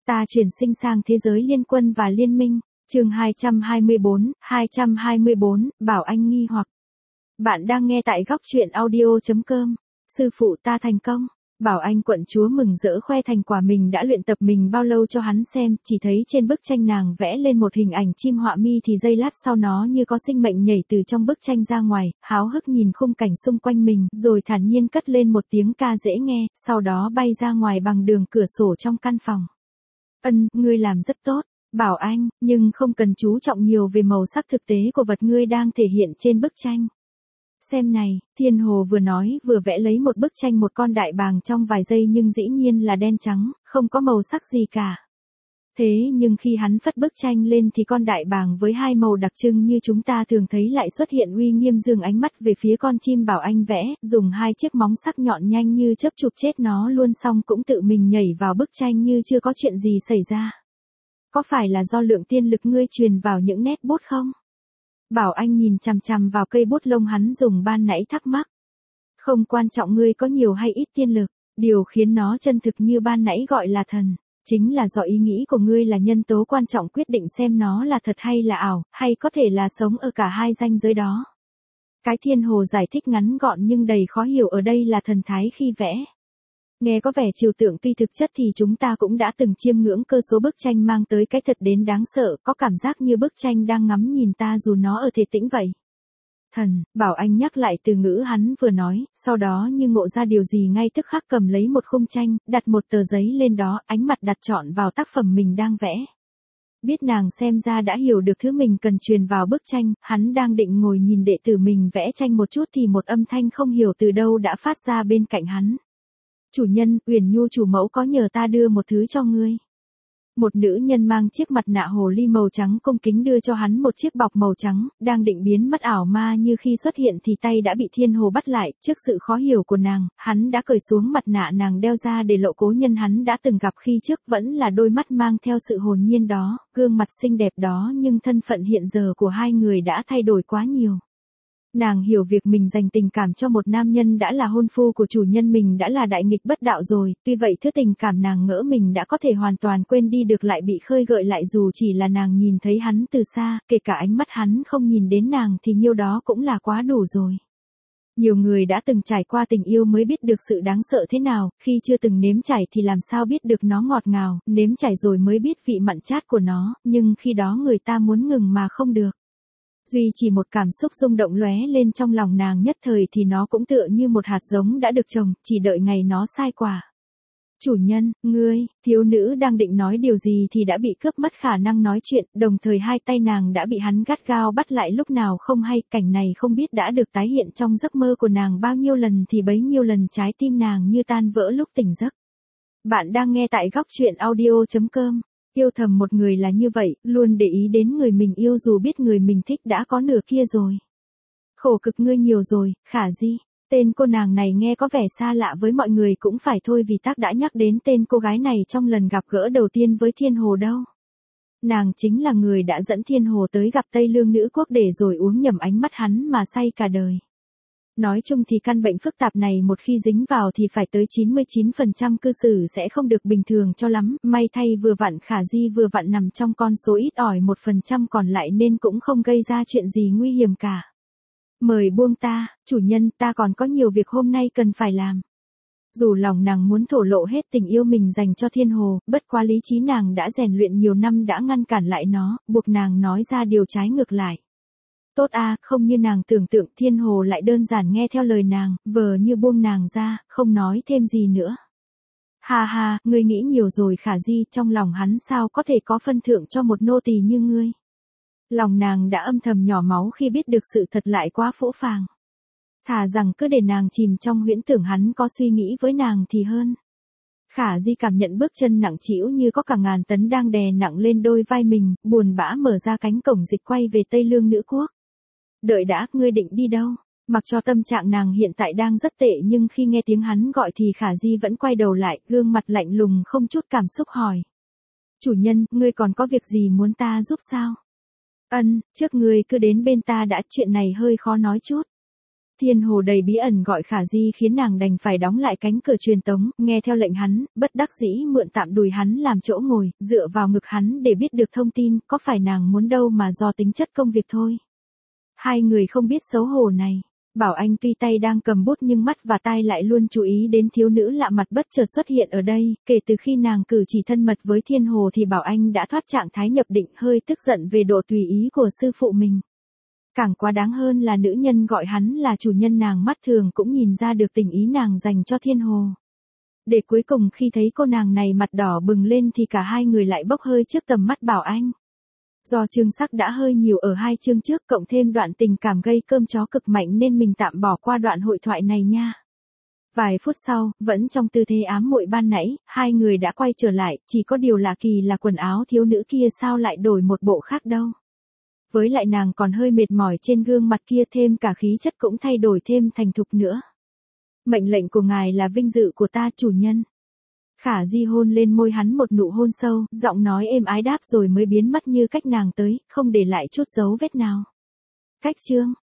Ta chuyển sinh sang thế giới liên quân và liên minh. Chương 224, Bảo Anh nghi hoặc. Bạn đang nghe tại góc truyện audio.com. Sư phụ ta thành công. Bảo Anh quận chúa mừng rỡ khoe thành quả mình đã luyện tập mình bao lâu cho hắn xem, chỉ thấy trên bức tranh nàng vẽ lên một hình ảnh chim họa mi thì giây lát sau nó như có sinh mệnh nhảy từ trong bức tranh ra ngoài, háo hức nhìn khung cảnh xung quanh mình, rồi thản nhiên cất lên một tiếng ca dễ nghe, sau đó bay ra ngoài bằng đường cửa sổ trong căn phòng. Ngươi làm rất tốt, Bảo Anh, nhưng không cần chú trọng nhiều về màu sắc thực tế của vật ngươi đang thể hiện trên bức tranh. Xem này, Thiên Hồ vừa nói vừa vẽ lấy một bức tranh một con đại bàng trong vài giây nhưng dĩ nhiên là đen trắng, không có màu sắc gì cả. Thế nhưng khi hắn phất bức tranh lên thì con đại bàng với hai màu đặc trưng như chúng ta thường thấy lại xuất hiện uy nghiêm dương ánh mắt về phía con chim Bảo Anh vẽ, dùng hai chiếc móng sắc nhọn nhanh như chớp chụp chết nó luôn xong cũng tự mình nhảy vào bức tranh như chưa có chuyện gì xảy ra. Có phải là do lượng tiên lực ngươi truyền vào những nét bút không? Bảo Anh nhìn chằm chằm vào cây bút lông hắn dùng ban nãy thắc mắc. Không quan trọng ngươi có nhiều hay ít tiên lực, điều khiến nó chân thực như ban nãy gọi là thần, chính là do ý nghĩ của ngươi là nhân tố quan trọng quyết định xem nó là thật hay là ảo, hay có thể là sống ở cả hai ranh giới đó. Cái Thiên Hồ giải thích ngắn gọn nhưng đầy khó hiểu ở đây là thần thái khi vẽ. Nghe có vẻ trừu tượng tuy thực chất thì chúng ta cũng đã từng chiêm ngưỡng cơ số bức tranh mang tới cái thật đến đáng sợ, có cảm giác như bức tranh đang ngắm nhìn ta dù nó ở thể tĩnh vậy. Thần, Bảo Anh nhắc lại từ ngữ hắn vừa nói, sau đó như ngộ ra điều gì ngay tức khắc cầm lấy một khung tranh, đặt một tờ giấy lên đó, ánh mặt đặt trọn vào tác phẩm mình đang vẽ. Biết nàng xem ra đã hiểu được thứ mình cần truyền vào bức tranh, hắn đang định ngồi nhìn đệ tử mình vẽ tranh một chút thì một âm thanh không hiểu từ đâu đã phát ra bên cạnh hắn. Chủ nhân, Uyển Nhu chủ mẫu có nhờ ta đưa một thứ cho ngươi. Một nữ nhân mang chiếc mặt nạ hồ ly màu trắng cung kính đưa cho hắn một chiếc bọc màu trắng, đang định biến mất ảo ma như khi xuất hiện thì tay đã bị Thiên Hồ bắt lại, trước sự khó hiểu của nàng, hắn đã cởi xuống mặt nạ nàng đeo ra để lộ cố nhân hắn đã từng gặp khi trước vẫn là đôi mắt mang theo sự hồn nhiên đó, gương mặt xinh đẹp đó nhưng thân phận hiện giờ của hai người đã thay đổi quá nhiều. Nàng hiểu việc mình dành tình cảm cho một nam nhân đã là hôn phu của chủ nhân mình đã là đại nghịch bất đạo rồi, tuy vậy thứ tình cảm nàng ngỡ mình đã có thể hoàn toàn quên đi được lại bị khơi gợi lại dù chỉ là nàng nhìn thấy hắn từ xa, kể cả ánh mắt hắn không nhìn đến nàng thì nhiêu đó cũng là quá đủ rồi. Nhiều người đã từng trải qua tình yêu mới biết được sự đáng sợ thế nào, khi chưa từng nếm trải thì làm sao biết được nó ngọt ngào, nếm trải rồi mới biết vị mặn chát của nó, nhưng khi đó người ta muốn ngừng mà không được. Duy chỉ một cảm xúc rung động lóe lên trong lòng nàng nhất thời thì nó cũng tựa như một hạt giống đã được trồng, chỉ đợi ngày nó sai quả. Chủ nhân, ngươi, thiếu nữ đang định nói điều gì thì đã bị cướp mất khả năng nói chuyện, đồng thời hai tay nàng đã bị hắn gắt gao bắt lại lúc nào không hay, cảnh này không biết đã được tái hiện trong giấc mơ của nàng bao nhiêu lần thì bấy nhiêu lần trái tim nàng như tan vỡ lúc tỉnh giấc. Bạn đang nghe tại góc truyện audio.com. Yêu thầm một người là như vậy, luôn để ý đến người mình yêu dù biết người mình thích đã có nửa kia rồi. Khổ cực ngươi nhiều rồi, Khả Di. Tên cô nàng này nghe có vẻ xa lạ với mọi người cũng phải thôi vì tác đã nhắc đến tên cô gái này trong lần gặp gỡ đầu tiên với Thiên Hồ đâu. Nàng chính là người đã dẫn Thiên Hồ tới gặp Tây Lương nữ quốc để rồi uống nhầm ánh mắt hắn mà say cả đời. Nói chung thì căn bệnh phức tạp này một khi dính vào thì phải tới 99% cư xử sẽ không được bình thường cho lắm, may thay vừa vặn Khả Di vừa vặn nằm trong con số ít ỏi 1% còn lại nên cũng không gây ra chuyện gì nguy hiểm cả. Mời buông ta, chủ nhân, ta còn có nhiều việc hôm nay cần phải làm. Dù lòng nàng muốn thổ lộ hết tình yêu mình dành cho Thiên Hồ, bất quá lý trí nàng đã rèn luyện nhiều năm đã ngăn cản lại nó, buộc nàng nói ra điều trái ngược lại. Tốt a, không như nàng tưởng tượng Thiên Hồ lại đơn giản nghe theo lời nàng, vờ như buông nàng ra, không nói thêm gì nữa. Ha ha, ngươi nghĩ nhiều rồi Khả Di, trong lòng hắn sao có thể có phân thượng cho một nô tỳ như ngươi. Lòng nàng đã âm thầm nhỏ máu khi biết được sự thật lại quá phũ phàng. Thà rằng cứ để nàng chìm trong huyễn tưởng hắn có suy nghĩ với nàng thì hơn. Khả Di cảm nhận bước chân nặng trĩu như có cả ngàn tấn đang đè nặng lên đôi vai mình, buồn bã mở ra cánh cổng dịch quay về Tây Lương nữ quốc. Đợi đã, ngươi định đi đâu? Mặc cho tâm trạng nàng hiện tại đang rất tệ nhưng khi nghe tiếng hắn gọi thì Khả Di vẫn quay đầu lại, gương mặt lạnh lùng không chút cảm xúc hỏi. Chủ nhân, ngươi còn có việc gì muốn ta giúp sao? Trước ngươi cứ đến bên ta đã, chuyện này hơi khó nói chút. Thiên Hồ đầy bí ẩn gọi Khả Di khiến nàng đành phải đóng lại cánh cửa truyền tống, nghe theo lệnh hắn, bất đắc dĩ mượn tạm đùi hắn làm chỗ ngồi, dựa vào ngực hắn để biết được thông tin, có phải nàng muốn đâu mà do tính chất công việc thôi. Hai người không biết xấu hổ này. Bảo Anh tuy tay đang cầm bút nhưng mắt và tai lại luôn chú ý đến thiếu nữ lạ mặt bất chợt xuất hiện ở đây, kể từ khi nàng cử chỉ thân mật với Thiên Hồ thì Bảo Anh đã thoát trạng thái nhập định, hơi tức giận về độ tùy ý của sư phụ mình. Càng quá đáng hơn là nữ nhân gọi hắn là chủ nhân nàng mắt thường cũng nhìn ra được tình ý nàng dành cho Thiên Hồ. Để cuối cùng khi thấy cô nàng này mặt đỏ bừng lên thì cả hai người lại bốc hơi trước tầm mắt Bảo Anh. Do chương sắc đã hơi nhiều ở hai chương trước cộng thêm đoạn tình cảm gây cơm chó cực mạnh nên mình tạm bỏ qua đoạn hội thoại này nha. Vài phút sau, vẫn trong tư thế ám muội ban nãy, hai người đã quay trở lại, chỉ có điều lạ kỳ là quần áo thiếu nữ kia sao lại đổi một bộ khác đâu. Với lại nàng còn hơi mệt mỏi trên gương mặt kia, thêm cả khí chất cũng thay đổi thêm thành thục nữa. Mệnh lệnh của ngài là vinh dự của ta, chủ nhân. Khả Di hôn lên môi hắn một nụ hôn sâu, giọng nói êm ái đáp rồi mới biến mất như cách nàng tới, không để lại chút dấu vết nào. Cách chương